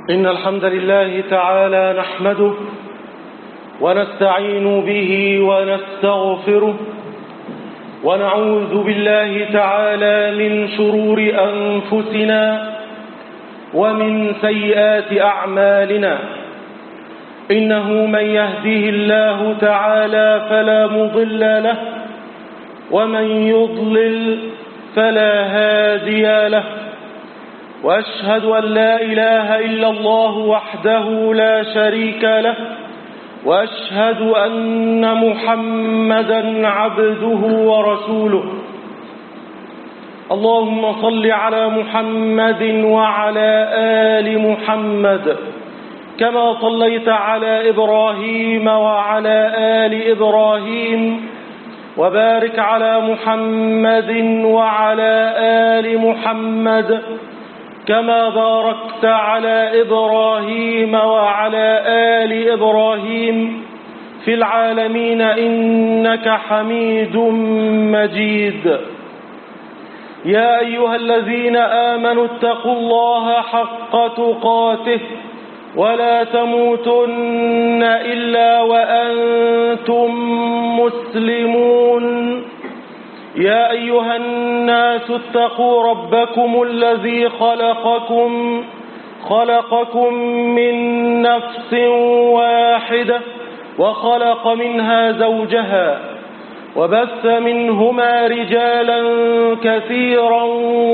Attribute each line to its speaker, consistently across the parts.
Speaker 1: إن الحمد لله تعالى نحمده ونستعين به ونستغفره ونعوذ بالله تعالى من شرور أنفسنا ومن سيئات أعمالنا. إنه من يهده الله تعالى فلا مضل له ومن يضلل فلا هادي له، وأشهد أن لا إله إلا الله وحده لا شريك له، وأشهد أن محمدا عبده ورسوله. اللهم صل على محمد وعلى آل محمد كما صليت على إبراهيم وعلى آل إبراهيم، وبارك على محمد وعلى آل محمد كما باركت على إبراهيم وعلى آل إبراهيم في العالمين إنك حميد مجيد. يا أيها الذين آمنوا اتقوا الله حق تقاته ولا تموتن إلا وأنتم مسلمون. يا أيها الناس اتقوا ربكم الذي خلقكم من نفس واحدة وخلق منها زوجها وبث منهما رجالا كثيرا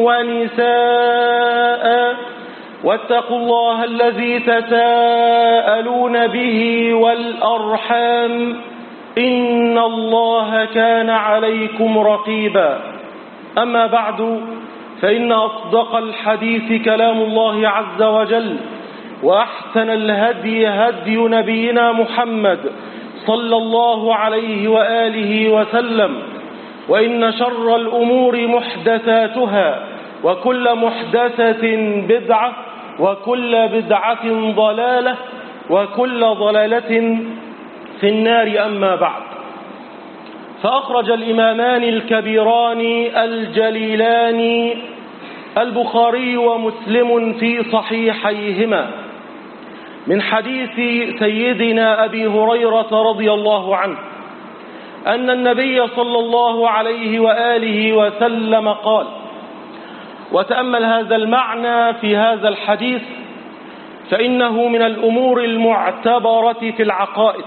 Speaker 1: ونساء، واتقوا الله الذي تساءلون به والأرحام إن الله كان عليكم رقيبا. أما بعد، فإن أصدق الحديث كلام الله عز وجل، وأحسن الهدي هدي نبينا محمد صلى الله عليه وآله وسلم، وإن شر الأمور محدثاتها، وكل محدثة بدعة، وكل بدعة ضلالة، وكل ضلالة في النار. أما بعد، فأخرج الإمامان الكبيران الجليلان البخاري ومسلم في صحيحيهما من حديث سيدنا أبي هريرة رضي الله عنه أن النبي صلى الله عليه وآله وسلم قال، وتأمل هذا المعنى في هذا الحديث فإنه من الأمور المعتبرة في العقائد.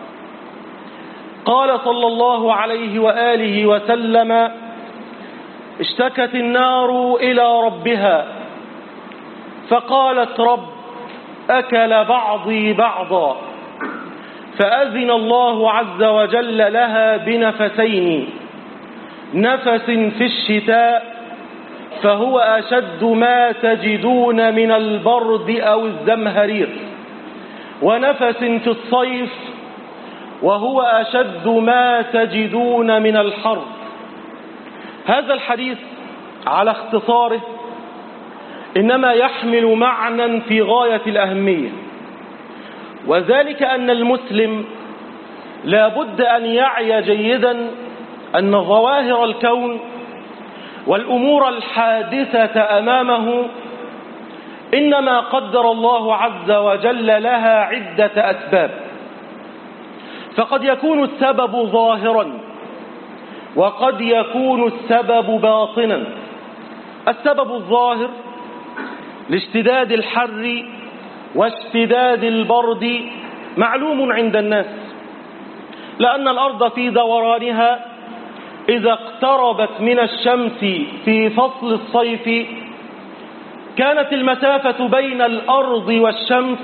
Speaker 1: قال صلى الله عليه وآله وسلم: اشتكت النار إلى ربها فقالت: رب، أكل بعضي بعضا، فأذن الله عز وجل لها بنفسين: نفس في الشتاء فهو أشد ما تجدون من البرد أو الزمهرير، ونفس في الصيف وهو أشد ما تجدون من الحر. هذا الحديث على اختصاره إنما يحمل معنى في غاية الأهمية، وذلك أن المسلم لا بد أن يعي جيدا أن ظواهر الكون والأمور الحادثة أمامه إنما قدر الله عز وجل لها عدة أسباب، فقد يكون السبب ظاهرا وقد يكون السبب باطنا. السبب الظاهر لاشتداد الحر واشتداد البرد معلوم عند الناس، لأن الأرض في دورانها إذا اقتربت من الشمس في فصل الصيف كانت المسافة بين الأرض والشمس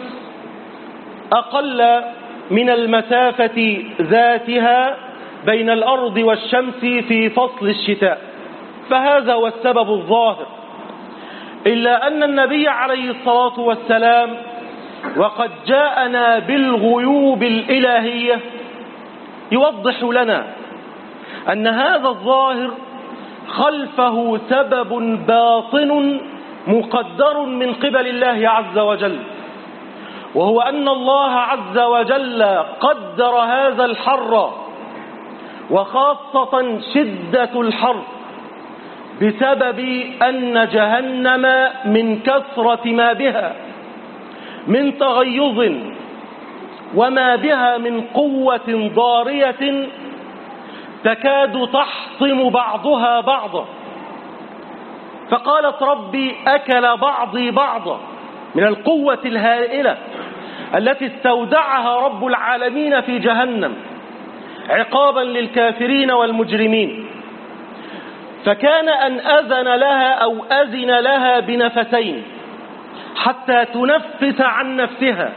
Speaker 1: أقل من المسافة ذاتها بين الأرض والشمس في فصل الشتاء، فهذا هو السبب الظاهر. إلا أن النبي عليه الصلاة والسلام وقد جاءنا بالغيوب الإلهية يوضح لنا أن هذا الظاهر خلفه سبب باطن مقدر من قبل الله عز وجل، وهو أن الله عز وجل قدر هذا الحر وخاصة شدة الحر بسبب أن جهنم من كثرة ما بها من تغيظ وما بها من قوة ضارية تكاد تحطم بعضها بعضا. فقالت ربي أكل بعضي بعضا من القوة الهائلة التي استودعها رب العالمين في جهنم عقابا للكافرين والمجرمين. فكان أن أذن لها أو أذن لها بنفسين حتى تنفس عن نفسها.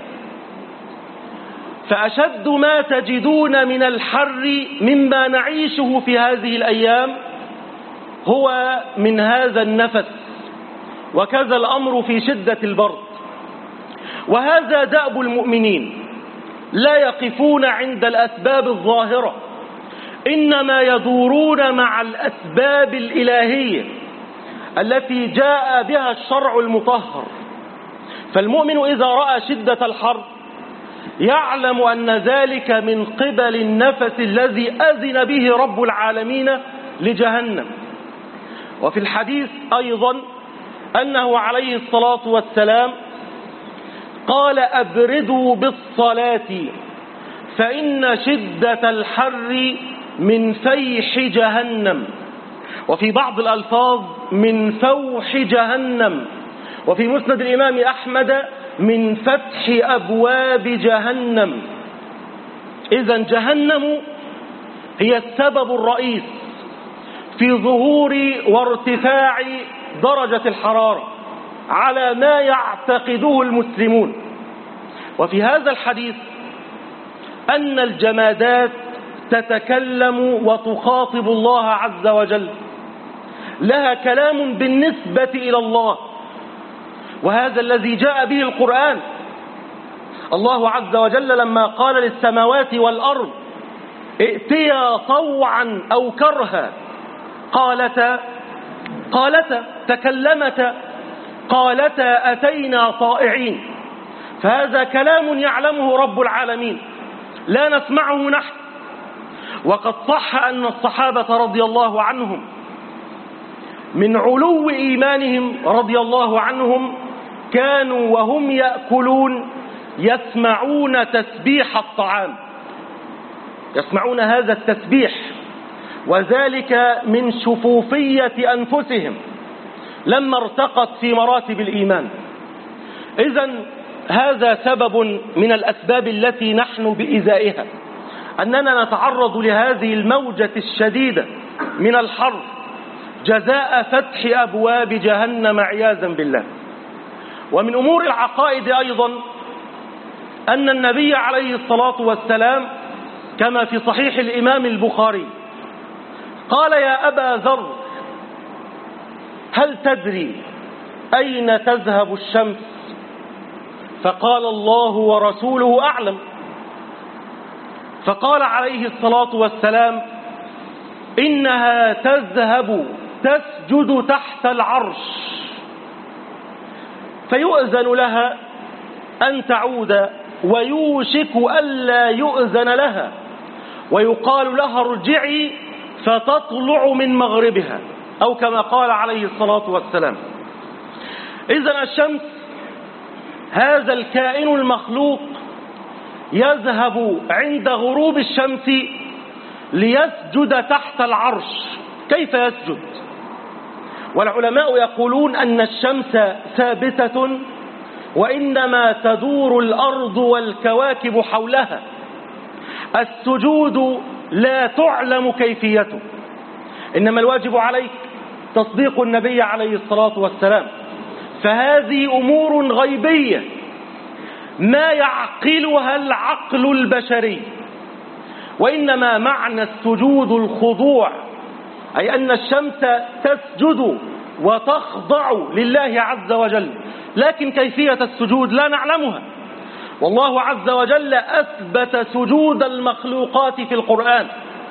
Speaker 1: فأشد ما تجدون من الحر مما نعيشه في هذه الأيام هو من هذا النفس، وكذا الأمر في شدة البرد. وهذا دأب المؤمنين، لا يقفون عند الأسباب الظاهرة، إنما يدورون مع الأسباب الإلهية التي جاء بها الشرع المطهر. فالمؤمن إذا رأى شدة الحر يعلم أن ذلك من قبل النفس الذي أذن به رب العالمين لجهنم. وفي الحديث أيضا أنه عليه الصلاة والسلام قال أبردوا بالصلاة فإن شدة الحر من فيح جهنم، وفي بعض الألفاظ من فوح جهنم، وفي مسند الإمام أحمد من فتح أبواب جهنم. إذن جهنم هي السبب الرئيس في ظهور وارتفاع درجة الحرارة على ما يعتقده المسلمون. وفي هذا الحديث أن الجمادات تتكلم وتخاطب الله عز وجل، لها كلام بالنسبة إلى الله، وهذا الذي جاء به القرآن. الله عز وجل لما قال للسماوات والأرض ائتيا طوعا أو كرها قالتا تكلمتا قالتا أتينا طائعين. فهذا كلام يعلمه رب العالمين لا نسمعه نحن. وقد صح أن الصحابة رضي الله عنهم من علو إيمانهم رضي الله عنهم كانوا وهم يأكلون يسمعون تسبيح الطعام، يسمعون هذا التسبيح، وذلك من شفوفية أنفسهم لما ارتقت في مراتب الإيمان. إذن هذا سبب من الأسباب التي نحن بإزائها، أننا نتعرض لهذه الموجة الشديدة من الحر جزاء فتح أبواب جهنم عياذا بالله. ومن أمور العقائد أيضا أن النبي عليه الصلاة والسلام كما في صحيح الإمام البخاري قال يا أبا ذر هل تدري أين تذهب الشمس؟ فقال الله ورسوله أعلم. فقال عليه الصلاة والسلام إنها تذهب تسجد تحت العرش فيؤذن لها أن تعود ويوشك ألا يؤذن لها ويقال لها ارجعي فتطلع من مغربها، أو كما قال عليه الصلاة والسلام. إذن الشمس هذا الكائن المخلوق يذهب عند غروب الشمس ليسجد تحت العرش. كيف يسجد؟ والعلماء يقولون أن الشمس ثابتة وإنما تدور الأرض والكواكب حولها. السجود لا تعلم كيفيته، إنما الواجب عليك تصديق النبي عليه الصلاة والسلام. فهذه أمور غيبية ما يعقلها العقل البشري، وإنما معنى السجود الخضوع، أي أن الشمس تسجد وتخضع لله عز وجل، لكن كيفية السجود لا نعلمها. والله عز وجل أثبت سجود المخلوقات في القرآن،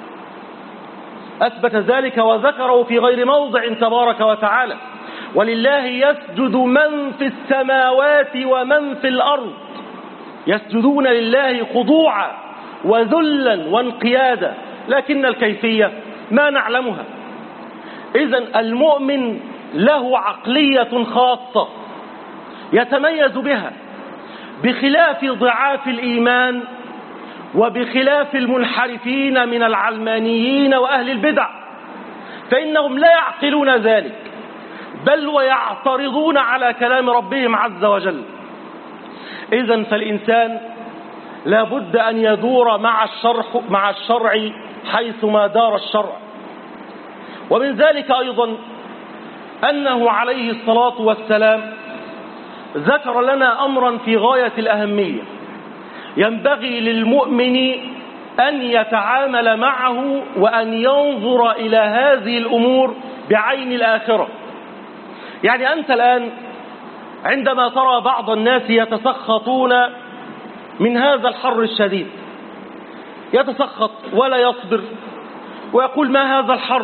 Speaker 1: أثبت ذلك وذكره في غير موضع تبارك وتعالى. ولله يسجد من في السماوات ومن في الأرض، يسجدون لله خضوعا وذلا وانقيادا، لكن الكيفية ما نعلمها. إذن المؤمن له عقلية خاصة يتميز بها، بخلاف ضعاف الإيمان وبخلاف المنحرفين من العلمانيين وأهل البدع، فإنهم لا يعقلون ذلك، بل ويعترضون على كلام ربهم عز وجل. إذن فالإنسان لا بد أن يدور مع الشرع حيثما دار الشرع. ومن ذلك أيضا أنه عليه الصلاة والسلام ذكر لنا أمرا في غاية الأهمية ينبغي للمؤمن أن يتعامل معه وأن ينظر إلى هذه الأمور بعين الآخرة. يعني أنت الآن عندما ترى بعض الناس يتسخطون من هذا الحر الشديد، يتسخط ولا يصبر ويقول ما هذا الحر،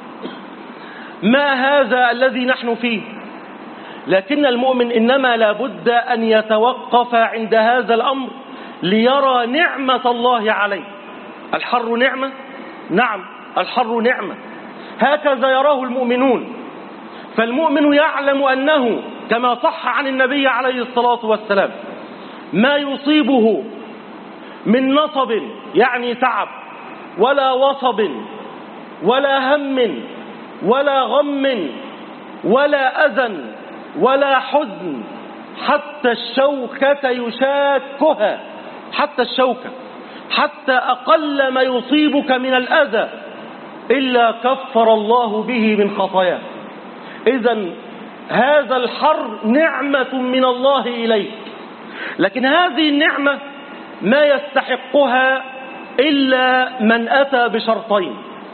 Speaker 1: ما هذا الذي نحن فيه. لكن المؤمن إنما لابد أن يتوقف عند هذا الأمر ليرى نعمة الله عليه. الحر نعمة؟ نعم، الحر نعمة، هكذا يراه المؤمنون. فالمؤمن يعلم أنه كما صح عن النبي عليه الصلاة والسلام ما يصيبه من نصب يعني تعب ولا وصب ولا هم ولا غم ولا أذى ولا حزن، حتى الشوكة يشاكها، حتى الشوكة، حتى أقل ما يصيبك من الأذى إلا كفر الله به من خطاياه. إذن هذا الحر نعمة من الله إليك، لكن هذه النعمة ما يستحقها إلا من أتى بشرطين: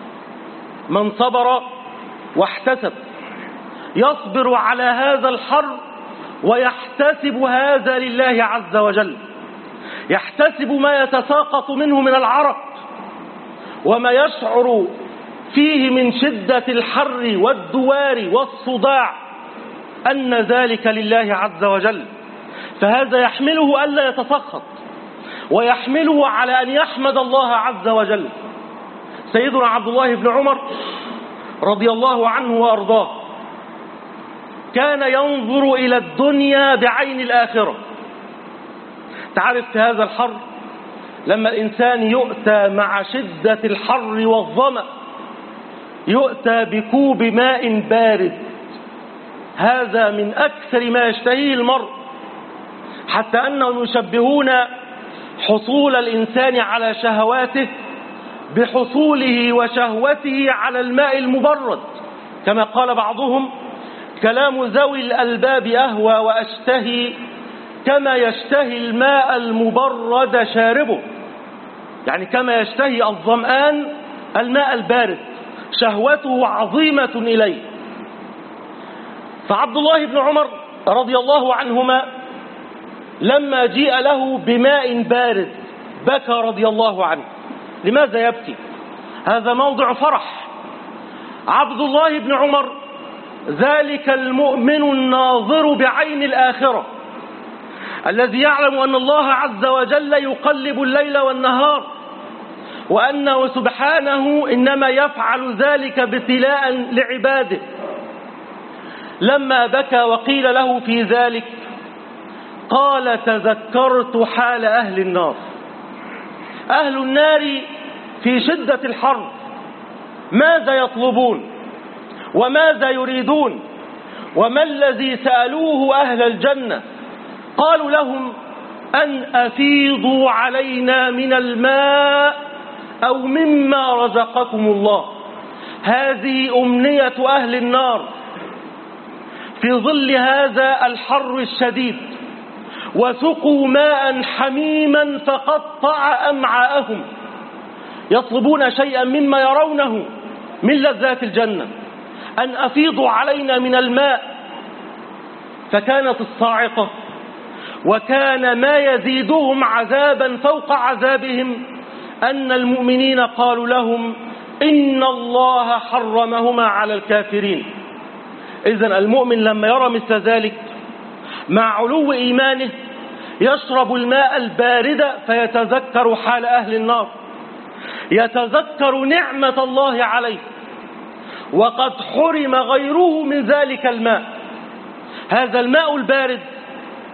Speaker 1: من صبر واحتسب، يصبر على هذا الحر ويحتسب هذا لله عز وجل، يحتسب ما يتساقط منه من العرق وما يشعر فيه من شدة الحر والدوار والصداع، أن ذلك لله عز وجل، فهذا يحمله ألا يتسخط ويحمله على أن يحمد الله عز وجل. سيدنا عبد الله بن عمر رضي الله عنه وأرضاه كان ينظر إلى الدنيا بعين الآخرة. تعرف في هذا الحر لما الإنسان يؤتى مع شدة الحر والظمأ يؤتى بكوب ماء بارد، هذا من أكثر ما يشتهيه المرء، حتى أنهم يشبهون حصول الإنسان على شهواته بحصوله وشهوته على الماء المبرد، كما قال بعضهم: كلام ذوي الألباب أهوى وأشتهي كما يشتهي الماء المبرد شاربه، يعني كما يشتهي الظمآن الماء البارد، شهوته عظيمة إليه. فعبد الله بن عمر رضي الله عنهما لما جيء له بماء بارد بكى رضي الله عنه. لماذا يبكي؟ هذا موضع فرح. عبد الله بن عمر ذلك المؤمن الناظر بعين الآخرة الذي يعلم أن الله عز وجل يقلب الليل والنهار، وأنه سبحانه إنما يفعل ذلك ابتلاء لعباده. لما بكى وقيل له في ذلك قال: تذكرت حال أهل النار. أهل النار في شدة الحر ماذا يطلبون وماذا يريدون؟ وما الذي سألوه أهل الجنة؟ قالوا لهم: أن أفيضوا علينا من الماء أو مما رزقكم الله. هذه أمنية أهل النار في ظل هذا الحر الشديد، وسقوا ماء حميما فقطع أمعاءهم، يطلبون شيئا مما يرونه من لذات الجنة، أن أفيضوا علينا من الماء. فكانت الصاعقة وكان ما يزيدهم عذابا فوق عذابهم أن المؤمنين قالوا لهم: إن الله حرمهما على الكافرين. إذن المؤمن لما يرى مثل ذلك مع علو إيمانه يشرب الماء البارد فيتذكر حال أهل النار، يتذكر نعمة الله عليه، وقد حرم غيره من ذلك الماء. هذا الماء البارد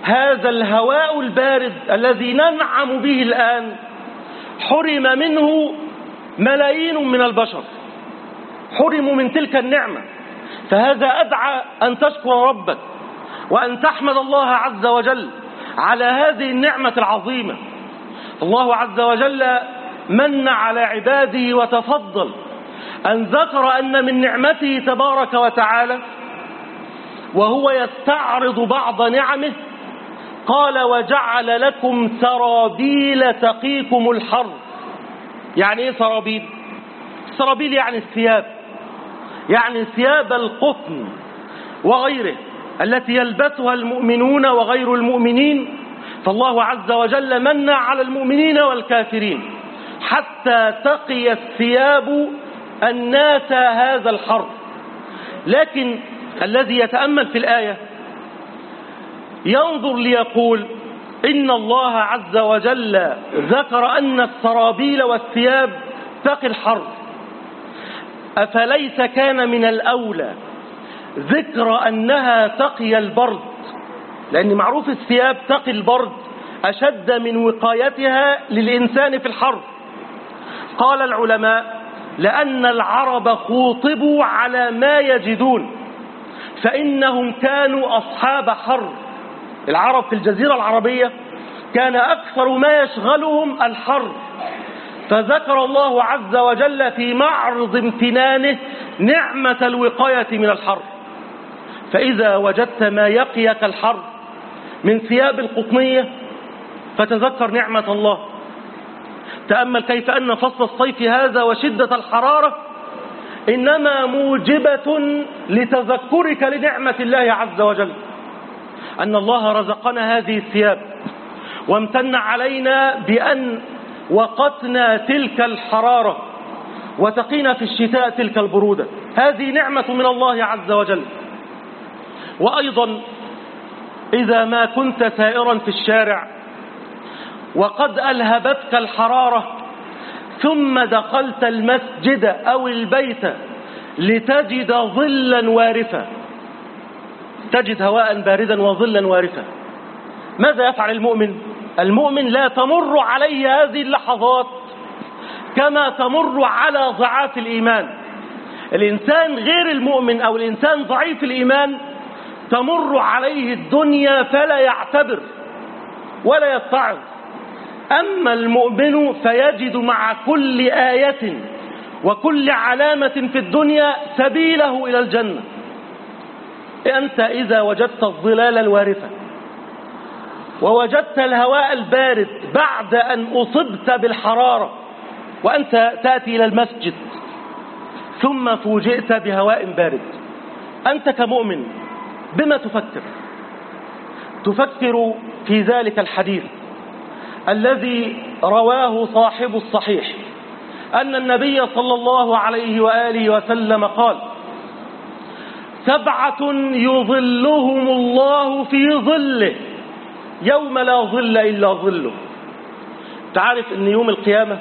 Speaker 1: هذا الهواء البارد الذي ننعم به الآن حرم منه ملايين من البشر، حرموا من تلك النعمة. فهذا أدعى أن تشكر ربك وأن تحمد الله عز وجل على هذه النعمة العظيمة. الله عز وجل من على عباده وتفضل أن ذكر أن من نعمته تبارك وتعالى وهو يستعرض بعض نعمه قال: وجعل لكم سرابيل تقيكم الحر. يعني ايه سرابيل؟ السرابيل يعني الثياب، يعني ثياب القطن وغيره التي يلبسها المؤمنون وغير المؤمنين. فالله عز وجل من على المؤمنين والكافرين حتى تقي الثياب الناس هذا الحر. لكن الذي يتأمل في الآية ينظر ليقول إن الله عز وجل ذكر أن السرابيل والثياب تقي الحر، أفليس كان من الأولى ذكر أنها تقي البرد؟ لأن معروف الثياب تقي البرد أشد من وقايتها للإنسان في الحر. قال العلماء: لأن العرب خوطبوا على ما يجدون، فإنهم كانوا أصحاب حر. العرب في الجزيرة العربية كان أكثر ما يشغلهم الحر، فذكر الله عز وجل في معرض امتنانه نعمة الوقاية من الحر. فإذا وجدت ما يقيك الحر من ثياب القطنية فتذكر نعمة الله. تأمل كيف أن فصل الصيف هذا وشدة الحرارة إنما موجبة لتذكرك لنعمة الله عز وجل، أن الله رزقنا هذه الثياب وامتن علينا بأن وقتنا تلك الحرارة وتقينا في الشتاء تلك البرودة. هذه نعمة من الله عز وجل. وأيضا إذا ما كنت سائرا في الشارع وقد ألهبتك الحرارة ثم دخلت المسجد أو البيت لتجد ظلا وارفا، تجد هواء باردا وظلا وارفا، ماذا يفعل المؤمن؟ المؤمن لا تمر عليه هذه اللحظات كما تمر على ضعاف الإيمان. الإنسان غير المؤمن أو الإنسان ضعيف الإيمان تمر عليه الدنيا فلا يعتبر ولا يتعظ. أما المؤمن فيجد مع كل آية وكل علامة في الدنيا سبيله إلى الجنة. أنت إذا وجدت الظلال الوارفة ووجدت الهواء البارد بعد أن أصبت بالحرارة وأنت تأتي إلى المسجد ثم فوجئت بهواء بارد، أنت كمؤمن بما تفكر؟ تفكر في ذلك الحديث الذي رواه صاحب الصحيح أن النبي صلى الله عليه وآله وسلم قال: 7 يظلهم الله في ظله يوم لا ظل إلا ظله. تعرف أن يوم القيامة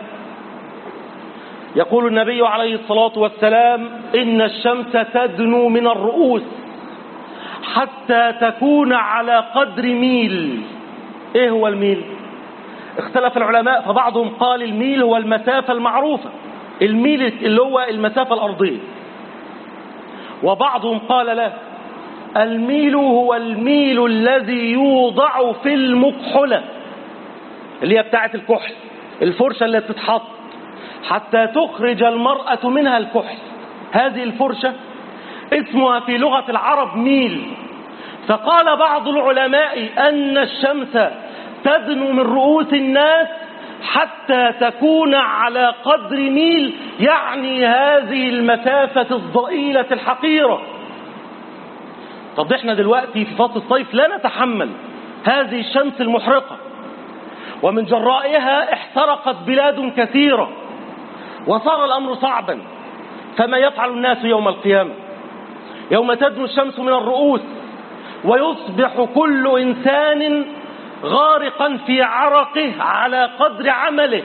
Speaker 1: يقول النبي عليه الصلاة والسلام: إن الشمس تدنو من الرؤوس حتى تكون على قدر ميل. إيه هو الميل؟ اختلف العلماء، فبعضهم قال الميل هو المسافة المعروفة، الميل اللي هو المسافة الأرضية، وبعضهم قال لا، الميل هو الميل الذي يوضع في المكحلة اللي هي بتاعة الكحل، الفرشة اللي بتتحط حتى تخرج المرأة منها الكحل. هذه الفرشة اسمها في لغة العرب ميل. فقال بعض العلماء أن الشمس تدنو من رؤوس الناس حتى تكون على قدر ميل، يعني هذه المسافة الضئيلة الحقيرة. طب احنا دلوقتي في فصل الصيف لا نتحمل هذه الشمس المحرقة، ومن جرائها احترقت بلاد كثيرة وصار الأمر صعبا. فما يفعل الناس يوم القيامة يوم تدنو الشمس من الرؤوس ويصبح كل إنسان غارقا في عرقه على قدر عمله؟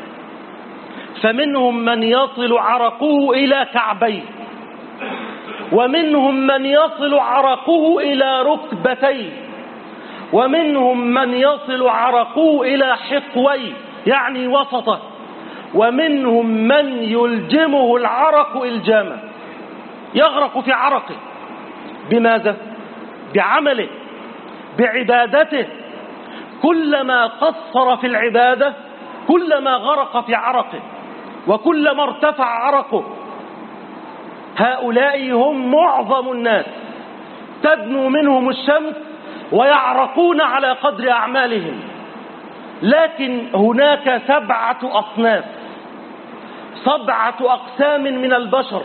Speaker 1: فمنهم من يصل عرقه إلى كعبيه، ومنهم من يصل عرقه إلى ركبتيه، ومنهم من يصل عرقه إلى حقوي يعني وسطه، ومنهم من يلجمه العرق إلجاما، يغرق في عرقه. بماذا؟ بعمله، بعبادته. كلما قصر في العبادة كلما غرق في عرقه، وكلما ارتفع عرقه. هؤلاء هم معظم الناس، تدنو منهم الشمس ويعرقون على قدر أعمالهم. لكن هناك 7 أصناف، 7 أقسام من البشر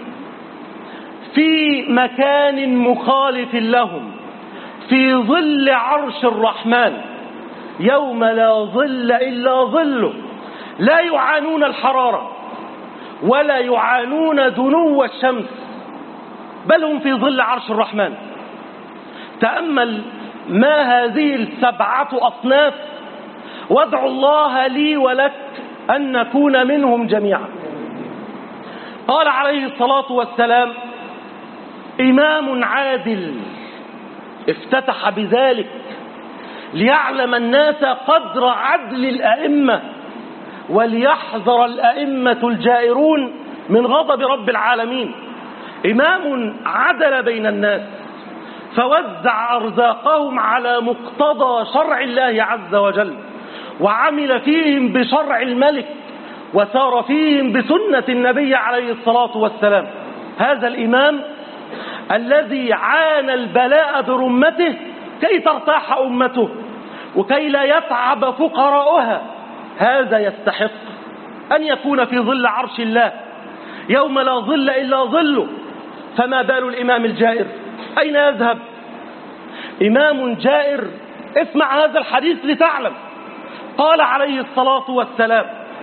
Speaker 1: في مكان مخالف لهم في ظل عرش الرحمن يوم لا ظل إلا ظله، لا يعانون الحرارة ولا يعانون دنو الشمس، بل هم في ظل عرش الرحمن. تأمل ما هذه 7 أصناف، وادعو الله لي ولك أن نكون منهم جميعا. قال عليه الصلاة والسلام: إمام عادل، افتتح بذلك ليعلم الناس قدر عدل الأئمة، وليحذر الأئمة الجائرون من غضب رب العالمين. إمام عدل بين الناس فوزع أرزاقهم على مقتضى شرع الله عز وجل، وعمل فيهم بشرع الملك، وسار فيهم بسنة النبي عليه الصلاة والسلام. هذا الإمام الذي عانى البلاء برمته كي ترتاح أمته وكي لا يتعب فقراؤها، هذا يستحق أن يكون في ظل عرش الله يوم لا ظل إلا ظله. فما بال الإمام الجائر؟ أين يذهب؟ إمام جائر، اسمع هذا الحديث لتعلم. قال عليه الصلاة والسلام: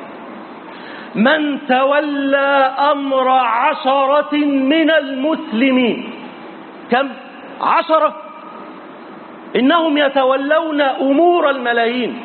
Speaker 1: من تولى أمر 10 من المسلمين. كم؟ 10. إنهم يتولون أمور الملايين،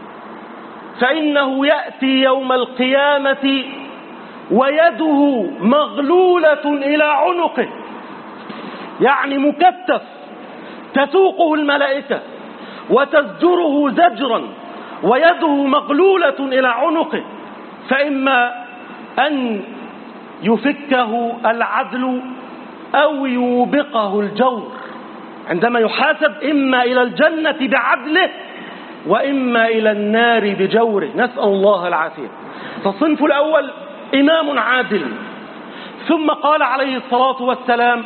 Speaker 1: فإنه يأتي يوم القيامة ويده مغلولة إلى عنقه، يعني مكتف، تسوقه الملائكة وتزجره زجرا، ويده مغلولة إلى عنقه، فإما أن يفكه العدل أو يوبقه الجور. عندما يحاسب إما إلى الجنة بعدله وإما إلى النار بجوره، نسأل الله العافية. فالصنف الأول إمام عادل. ثم قال عليه الصلاة والسلام: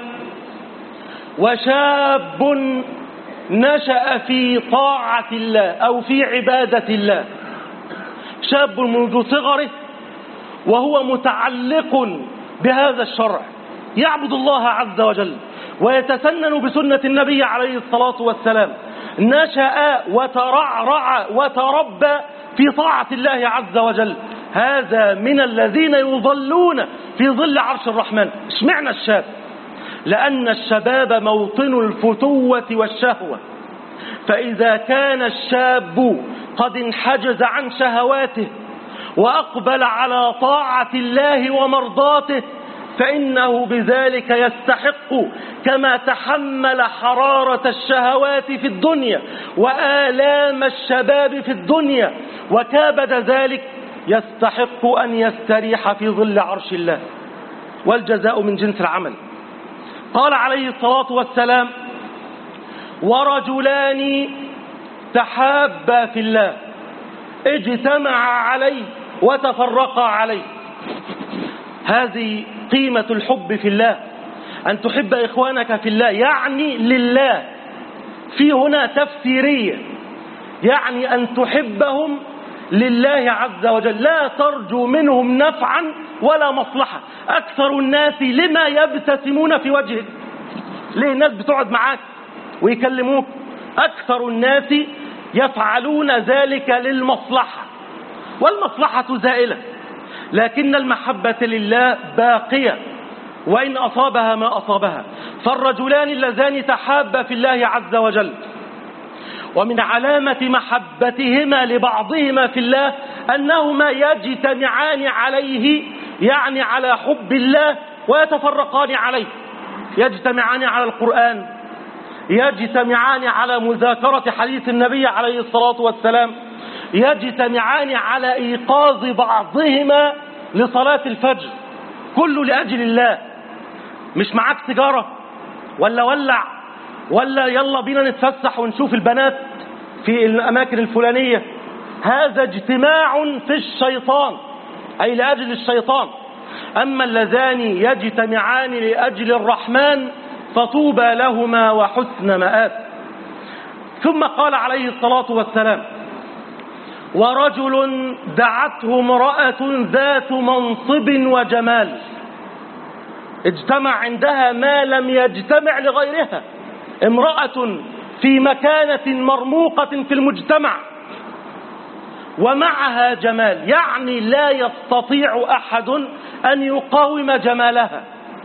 Speaker 1: وشاب نشأ في طاعة الله أو في عبادة الله. شاب منذ صغره وهو متعلق بهذا الشرع، يعبد الله عز وجل ويتسنن بسنة النبي عليه الصلاة والسلام، نشأ وترعرع وتربى في طاعة الله عز وجل. هذا من الذين يظلون في ظل عرش الرحمن. اشمعنى الشاب؟ لأن الشباب موطن الفتوة والشهوة، فإذا كان الشاب قد انحجز عن شهواته وأقبل على طاعة الله ومرضاته فإنه بذلك يستحق، كما تحمل حرارة الشهوات في الدنيا وآلام الشباب في الدنيا وكابد ذلك، يستحق أن يستريح في ظل عرش الله، والجزاء من جنس العمل. قال عليه الصلاة والسلام: ورجلان تحابا في الله اجتمعا عليه وتفرقا عليه. هذه قيمة الحب في الله، أن تحب إخوانك في الله، يعني لله. في هنا تفسيرية، يعني أن تحبهم لله عز وجل، لا ترجو منهم نفعا ولا مصلحة. أكثر الناس لما يبتسمون في وجهك؟ ليه الناس بتقعد معاك ويكلموك؟ أكثر الناس يفعلون ذلك للمصلحة، والمصلحة زائلة، لكن المحبة لله باقية وإن أصابها ما أصابها. فالرجلان اللذان تحابا في الله عز وجل، ومن علامة محبتهما لبعضهما في الله أنهما يجتمعان عليه، يعني على حب الله، ويتفرقان عليه. يجتمعان على القرآن، يجتمعان على مذاكرة حديث النبي عليه الصلاة والسلام، يجتمعان على إيقاظ بعضهما لصلاة الفجر، كله لأجل الله. مش معاك سيجارة ولا يلا بينا نتفسح ونشوف البنات في الأماكن الفلانية، هذا اجتماع في الشيطان، أي لأجل الشيطان. أما اللذان يجتمعان لأجل الرحمن فطوبى لهما وحسن مآب. ثم قال عليه الصلاة والسلام: ورجل دعته امرأة ذات منصب وجمال، اجتمع عندها ما لم يجتمع لغيرها، امرأة في مكانة مرموقة في المجتمع ومعها جمال، يعني لا يستطيع أحد أن يقاوم جمالها.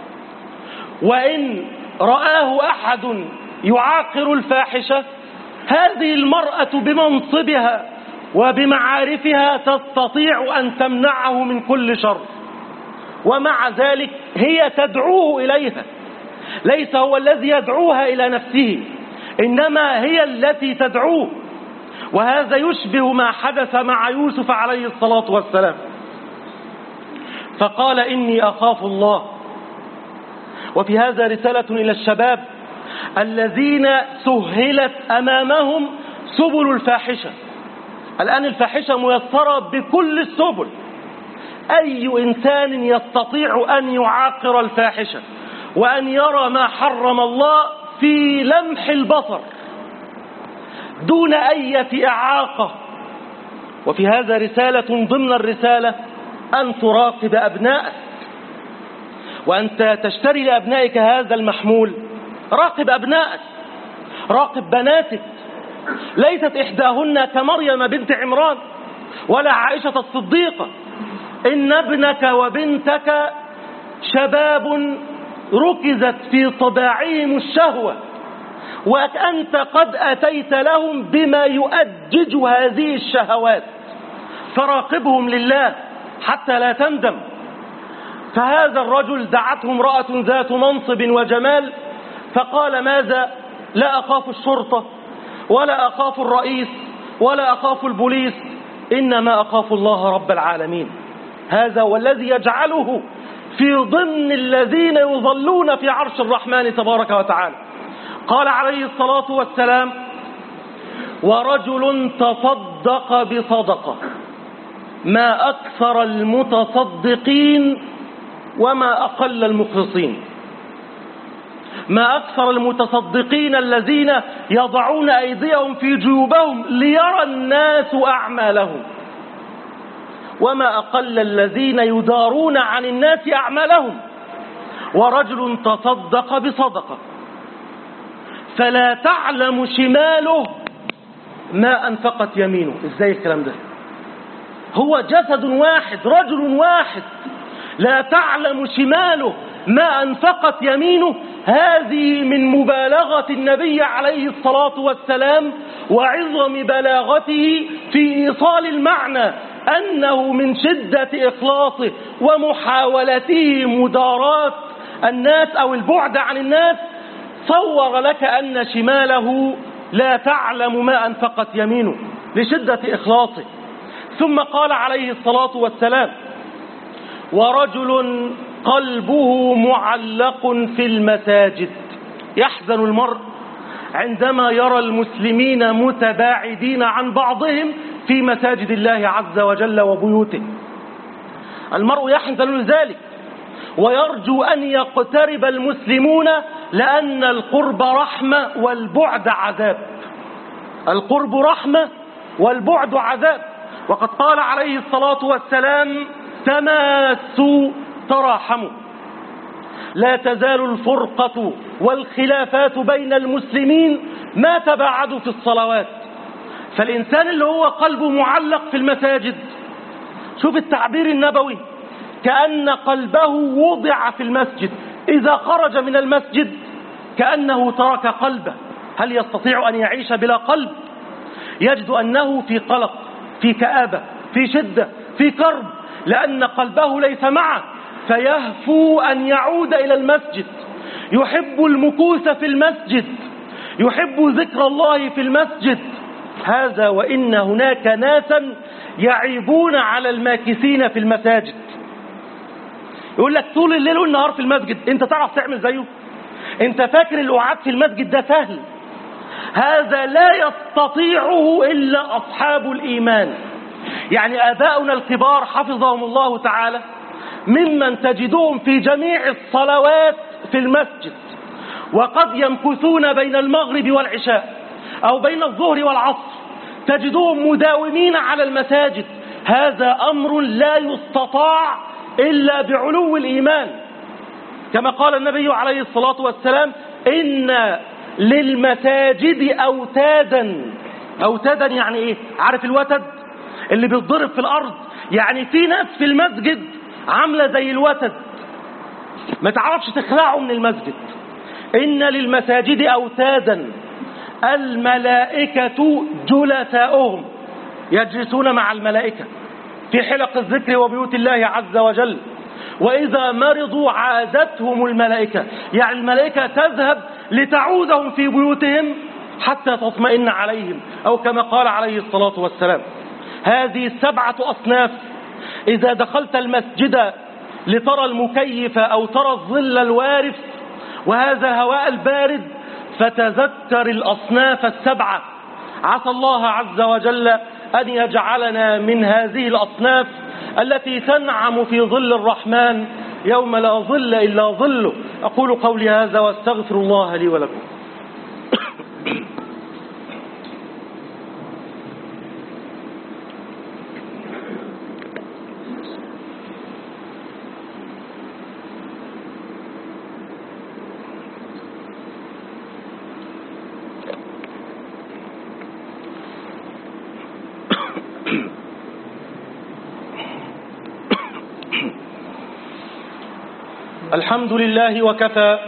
Speaker 1: وإن رآه أحد يعاقر الفاحشة، هذه المرأة بمنصبها وبمعارفها تستطيع أن تمنعه من كل شر، ومع ذلك هي تدعوه إليها، ليس هو الذي يدعوها إلى نفسه، إنما هي التي تدعوه. وهذا يشبه ما حدث مع يوسف عليه الصلاة والسلام، فقال: إني أخاف الله. وفي هذا رسالة إلى الشباب الذين سهلت أمامهم سبل الفاحشة. الآن الفاحشة ميسرة بكل السبل، أي إنسان يستطيع أن يعاقر الفاحشة وأن يرى ما حرم الله في لمح البصر دون أي إعاقة. وفي هذا رسالة ضمن الرسالة أن تراقب أبنائك، وأنت تشتري لأبنائك هذا المحمول. راقب أبنائك، راقب بناتك، ليست إحداهن كمريم بنت عمران ولا عائشة الصديقة. إن ابنك وبنتك شباب ركزت في طباعهم الشهوة، وأنت قد أتيت لهم بما يؤجج هذه الشهوات، فراقبهم لله حتى لا تندم. فهذا الرجل دعته امرأة ذات منصب وجمال، فقال: ماذا؟ لا أخاف الشرطة ولا أخاف الرئيس ولا أخاف البوليس، إنما أخاف الله رب العالمين. هذا هو الذي يجعله في ضمن الذين يظلون في عرش الرحمن تبارك وتعالى. قال عليه الصلاة والسلام: ورجل تصدق بصدقة، ما أكثر المتصدقين وما أقل المخلصين. ما أكثر المتصدقين الذين يضعون أيديهم في جيوبهم ليرى الناس أعمالهم، وما أقل الذين يدارون عن الناس أعمالهم. ورجل تصدق بصدقة فلا تعلم شماله ما أنفقت يمينه. إزاي الكلام ده؟ هو جسد واحد، رجل واحد، لا تعلم شماله ما أنفقت يمينه. هذه من مبالغة النبي عليه الصلاة والسلام وعظم بلاغته في إيصال المعنى، أنه من شدة إخلاصه ومحاولته مداراة الناس أو البعد عن الناس صور لك أن شماله لا تعلم ما أنفقت يمينه لشدة إخلاصه. ثم قال عليه الصلاة والسلام: ورجل قلبه معلق في المساجد. يحزن المرء عندما يرى المسلمين متباعدين عن بعضهم في مساجد الله عز وجل وبيوته. المرء يحزن لذلك ويرجو أن يقترب المسلمون، لأن القرب رحمة والبعد عذاب. القرب رحمة والبعد عذاب. وقد قال عليه الصلاة والسلام: تماسوا تراحموا. لا تزال الفرقة والخلافات بين المسلمين ما تباعدوا في الصلوات. فالإنسان اللي هو قلبه معلق في المساجد، شوف التعبير النبوي، كأن قلبه وضع في المسجد، إذا خرج من المسجد كأنه ترك قلبه. هل يستطيع أن يعيش بلا قلب؟ يجد أنه في قلق، في كآبة، في شدة، في كرب، لأن قلبه ليس معه، فيهفو أن يعود إلى المسجد، يحب المكوث في المسجد، يحب ذكر الله في المسجد. هذا وإن هناك ناسا يعيبون على الماكثين في المساجد. يقول لك طول الليل والنهار في المسجد، انت تعرف تعمل زيه؟ انت فاكر القعاد في المسجد ده سهل؟ هذا لا يستطيعه إلا أصحاب الإيمان. يعني آباؤنا الكبار حفظهم الله تعالى ممن تجدهم في جميع الصلوات في المسجد، وقد يمكثون بين المغرب والعشاء أو بين الظهر والعصر، تجدهم مداومين على المساجد. هذا أمر لا يستطاع إلا بعلو الإيمان، كما قال النبي عليه الصلاة والسلام: إن للمساجد أوتادا. أوتادا يعني إيه؟ عارف الوتد اللي بيتضرب في الأرض؟ يعني في ناس في المسجد عاملة زي الوتد، ما تعرفش تخلعه من المسجد. إن للمساجد أوتادا الملائكة جلساؤهم، يجلسون مع الملائكة في حلق الذكر وبيوت الله عز وجل. وإذا مرضوا عادتهم الملائكة، يعني الملائكة تذهب لتعودهم في بيوتهم حتى تطمئن عليهم، أو كما قال عليه الصلاة والسلام. هذه 7 أصناف. إذا دخلت المسجد لترى المكيف أو ترى الظل الوارف وهذا هواء البارد، فتذكر الأصناف 7. عسى الله عز وجل أن يجعلنا من هذه الأصناف التي تنعم في ظل الرحمن يوم لا ظل إلا ظله. أقول قولي هذا واستغفر الله لي ولكم. الحمد لله وكفى،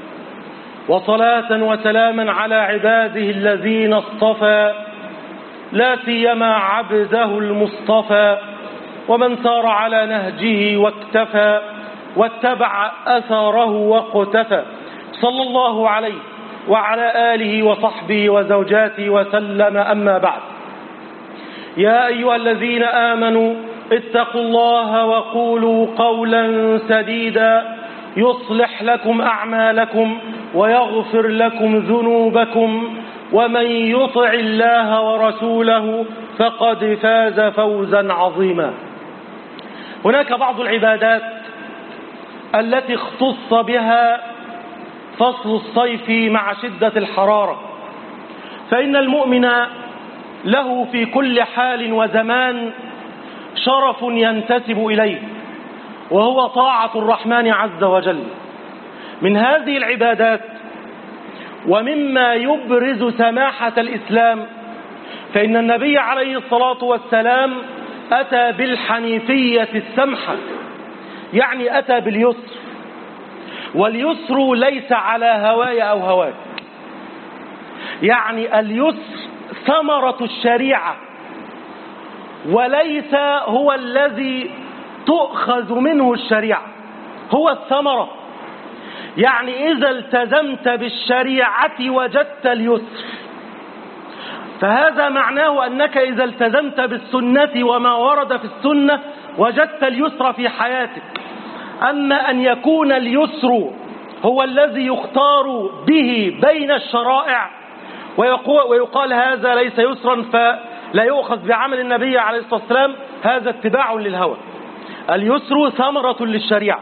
Speaker 1: وصلاة وسلاما على عباده الذين اصطفى، لا سيما عبده المصطفى، ومن سار على نهجه واكتفى واتبع أثره واقتفى، صلى الله عليه وعلى آله وصحبه وزوجاته وسلم. أما بعد، يا أيها الذين آمنوا اتقوا الله وقولوا قولا سديدا يصلح لكم أعمالكم ويغفر لكم ذنوبكم، ومن يطع الله ورسوله فقد فاز فوزا عظيما. هناك بعض العبادات التي اختص بها فصل الصيف مع شدة الحرارة، فإن المؤمن له في كل حال وزمان شرف ينتسب إليه، وهو طاعة الرحمن عز وجل. من هذه العبادات ومما يبرز سماحة الإسلام، فإن النبي عليه الصلاة والسلام أتى بالحنيفية السمحة، يعني أتى باليسر، واليسر ليس على هواي أو هواك، يعني اليسر ثمرة الشريعة وليس هو الذي تؤخذ منه الشريعة، هو الثمرة. يعني إذا التزمت بالشريعة وجدت اليسر، فهذا معناه أنك إذا التزمت بالسنة وما ورد في السنة وجدت اليسر في حياتك. أما أن يكون اليسر هو الذي يختار به بين الشرائع ويقال هذا ليس يسرا فلا يؤخذ بعمل النبي عليه الصلاة والسلام، هذا اتباع للهوى. اليسر ثمرة للشريعة.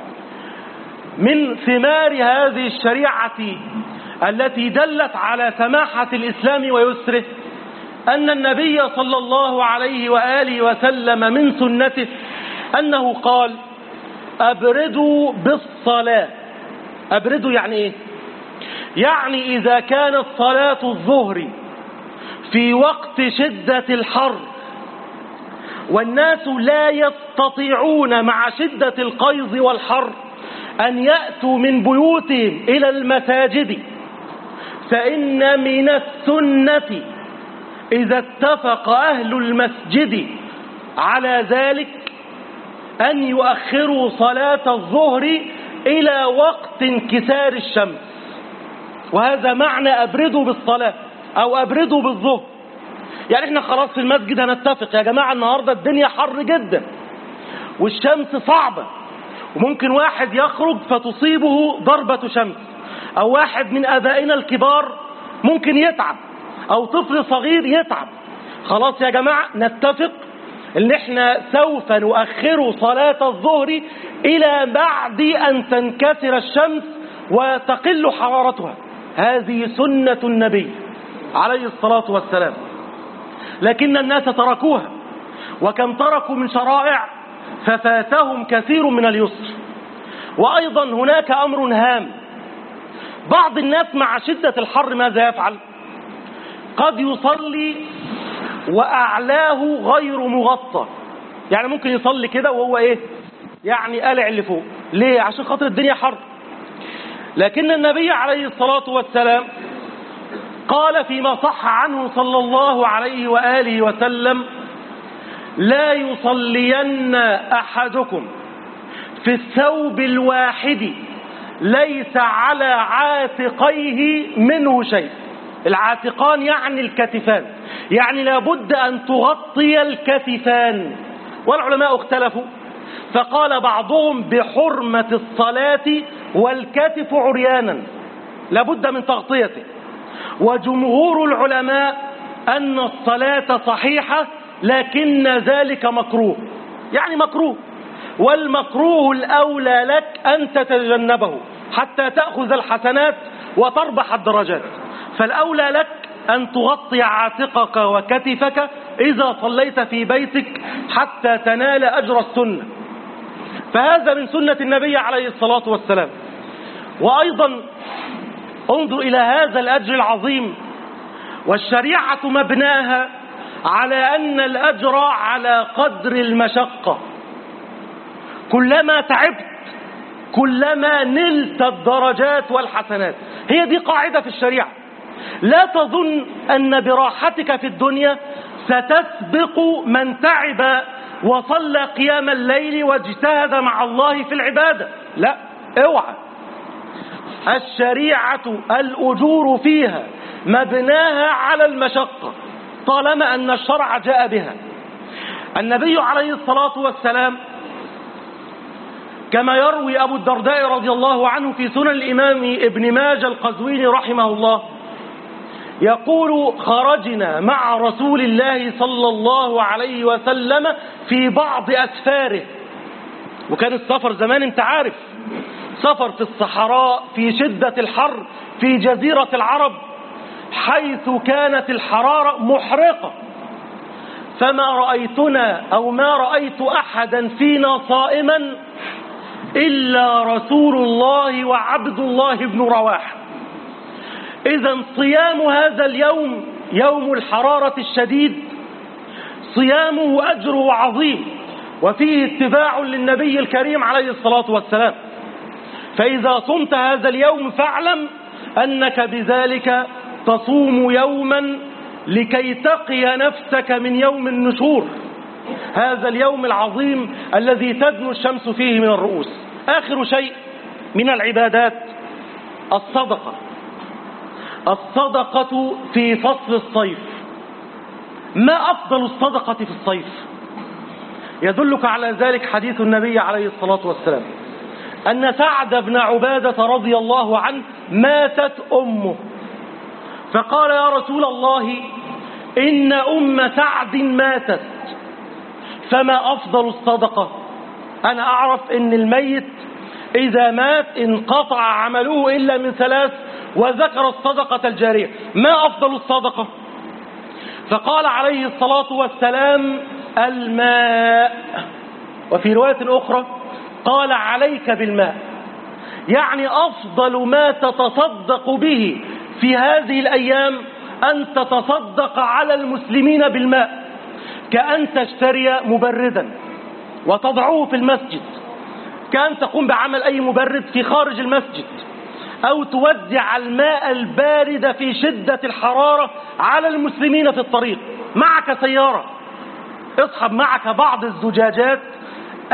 Speaker 1: من ثمار هذه الشريعة التي دلت على سماحة الإسلام ويسره أن النبي صلى الله عليه وآله وسلم من سنته أنه قال: أبردوا بالصلاة. أبردوا يعني إيه؟ يعني إذا كانت صلاة الظهر في وقت شدة الحر والناس لا يستطيعون مع شدة القيظ والحر أن يأتوا من بيوتهم إلى المساجد، فإن من السنة إذا اتفق أهل المسجد على ذلك أن يؤخروا صلاة الظهر إلى وقت انكسار الشمس. وهذا معنى أبردوا بالصلاة أو أبردوا بالظهر. يعني احنا خلاص في المسجد هنتفق يا جماعة النهاردة الدنيا حر جدا والشمس صعبة، وممكن واحد يخرج فتصيبه ضربة شمس، أو واحد من آبائنا الكبار ممكن يتعب، أو طفل صغير يتعب. خلاص يا جماعة نتفق ان احنا سوف نؤخر صلاة الظهر إلى بعد أن تنكسر الشمس وتقل حرارتها. هذه سنة النبي عليه الصلاة والسلام، لكن الناس تركوها، وكم تركوا من شرائع ففاتهم كثير من اليسر. وأيضا هناك أمر هام، بعض الناس مع شدة الحر ماذا يفعل؟ قد يصلي وأعلاه غير مغطى، يعني ممكن يصلي كده وهو إيه؟ يعني قالع اللي فوق. ليه؟ عشان خاطر الدنيا حر. لكن النبي عليه الصلاة والسلام قال فيما صح عنه صلى الله عليه وآله وسلم: لا يصلين أحدكم في الثوب الواحد ليس على عاتقيه منه شيء. العاتقان يعني الكتفان، يعني لابد أن تغطي الكتفان. والعلماء اختلفوا، فقال بعضهم بحرمة الصلاة والكتف عريانا لابد من تغطيته، وجمهور العلماء أن الصلاة صحيحة لكن ذلك مكروه، يعني مكروه، والمكروه الأولى لك أن تتجنبه حتى تأخذ الحسنات وتربح الدرجات. فالأولى لك أن تغطي عاتقك وكتفك إذا صليت في بيتك حتى تنال أجر السنة. فهذا من سنة النبي عليه الصلاة والسلام. وأيضا انظر إلى هذا الأجر العظيم، والشريعة مبناها على أن الأجر على قدر المشقة. كلما تعبت كلما نلت الدرجات والحسنات. هي دي قاعدة في الشريعة. لا تظن أن براحتك في الدنيا ستسبق من تعب وصلى قيام الليل واجتهد مع الله في العبادة. لا، اوعى. الشريعة الأجور فيها مبناها على المشقة طالما أن الشرع جاء بها. النبي عليه الصلاة والسلام كما يروي أبو الدرداء رضي الله عنه في سنن الإمام ابن ماجه القزويني رحمه الله، يقول: خرجنا مع رسول الله صلى الله عليه وسلم في بعض أسفاره. وكان السفر زمان انت عارف، سفر في الصحراء في شدة الحر في جزيرة العرب حيث كانت الحرارة محرقة، فما رأيتنا أو ما رأيت أحدا فينا صائما إلا رسول الله وعبد الله بن رواحة. إذا صيام هذا اليوم يوم الحرارة الشديد صيامه أجره عظيم، وفيه اتباع للنبي الكريم عليه الصلاة والسلام. فإذا صمت هذا اليوم فاعلم أنك بذلك تصوم يوما لكي تقي نفسك من يوم النشور، هذا اليوم العظيم الذي تدنو الشمس فيه من الرؤوس. آخر شيء من العبادات الصدقة. الصدقة في فصل الصيف. ما أفضل الصدقة في الصيف؟ يدلك على ذلك حديث النبي عليه الصلاة والسلام أن سعد بن عبادة رضي الله عنه ماتت أمه، فقال: يا رسول الله إن أم سعد ماتت، فما أفضل الصدقة؟ أنا أعرف إن الميت إذا مات انقطع عمله إلا من ثلاث، وذكر الصدقة الجارية. ما أفضل الصدقة؟ فقال عليه الصلاة والسلام: الماء. وفي رواية أخرى قال: عليك بالماء. يعني أفضل ما تتصدق به في هذه الأيام أن تتصدق على المسلمين بالماء، كأن تشتري مبردا وتضعه في المسجد، كأن تقوم بعمل أي مبرد في خارج المسجد، أو توزع الماء البارد في شدة الحرارة على المسلمين في الطريق. معك سيارة، اصحب معك بعض الزجاجات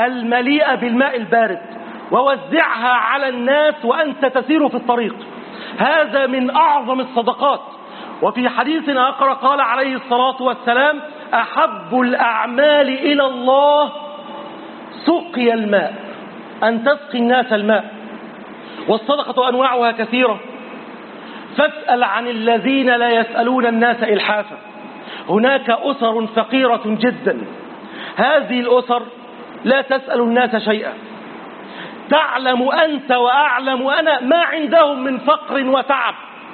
Speaker 1: المليئة بالماء البارد ووزعها على الناس وأنت تسير في الطريق. هذا من أعظم الصدقات. وفي حديث آخر قال عليه الصلاة والسلام: أحب الأعمال إلى الله سقي الماء، أن تسقي الناس الماء. والصدقة أنواعها كثيرة، فاسأل عن الذين لا يسألون الناس إلحافا. هناك أسر فقيرة جدا، هذه الأسر لا تسأل الناس شيئا، تعلم أنت وأعلم أنا ما عندهم من فقر وتعب،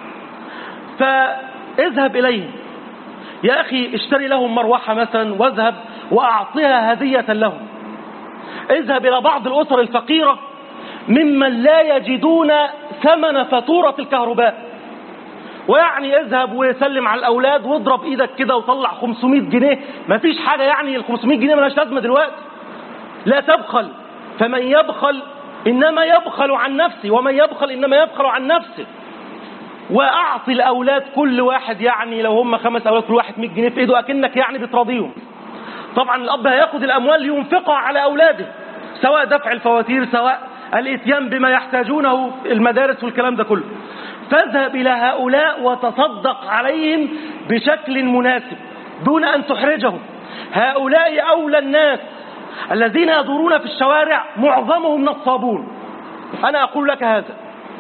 Speaker 1: فاذهب إليهم يا أخي، اشتري لهم مروحة مثلا واذهب وأعطيها هدية لهم. اذهب إلى بعض الأسر الفقيرة ممن لا يجدون ثمن فاتورة الكهرباء، ويعني اذهب وسلم على الأولاد واضرب إيدك كده وطلع 500 جنيه، ما فيش حاجة، يعني ال 500 جنيه ملهاش لازمة دلوقتي. لا تبخل، فمن يبخل إنما يبخل عن نفسه، ومن يبخل إنما يبخل عن نفسه. وأعطي الأولاد كل واحد، يعني لو هم 5 أولاد كل واحد 100 جنيه في إيده، أكنك يعني بتراضيهم. طبعا الأب هياخد الأموال لينفقها على أولاده، سواء دفع الفواتير، سواء الاتيان بما يحتاجونه المدارس والكلام ده كله. فاذهب إلى هؤلاء وتصدق عليهم بشكل مناسب دون أن تحرجهم. هؤلاء أولى الناس. الذين يدورون في الشوارع معظمهم نصابون، أنا أقول لك هذا،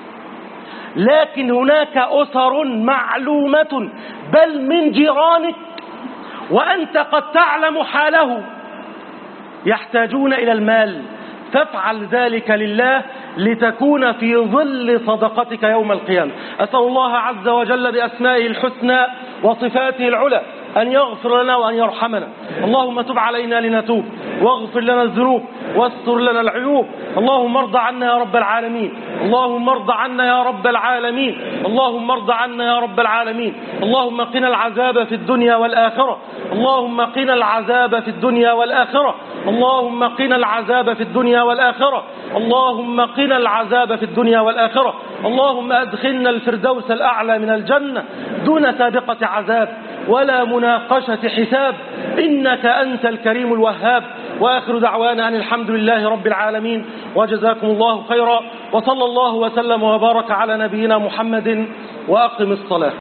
Speaker 1: لكن هناك أسر معلومة بل من جيرانك وأنت قد تعلم حاله يحتاجون إلى المال، فافعل ذلك لله لتكون في ظل صدقتك يوم القيامة. أسأل الله عز وجل بأسمائه الحسنى وصفاته العلى أن يغفر لنا وأن يرحمنا. اللهم تب علينا لنتوب، واغفر لنا الذنوب، واستر لنا العيوب. اللهم ارض عنا يا رب العالمين، اللهم ارض عنا يا رب العالمين، اللهم ارض عنا يا رب العالمين. اللهم قنا العذاب في الدنيا والآخرة، اللهم قنا العذاب في الدنيا والآخرة، اللهم قنا العذاب في الدنيا والآخرة، اللهم قنا العذاب في الدنيا والآخرة. اللهم أدخلنا الفردوس الأعلى من الجنة دون سابقة عذاب ولا مناقشة حساب، إنك أنت الكريم الوهاب. وآخر دعوانا أن الحمد لله رب العالمين، وجزاكم الله خيرا، وصلى الله وسلم وبارك على نبينا محمد، وأقم الصلاة.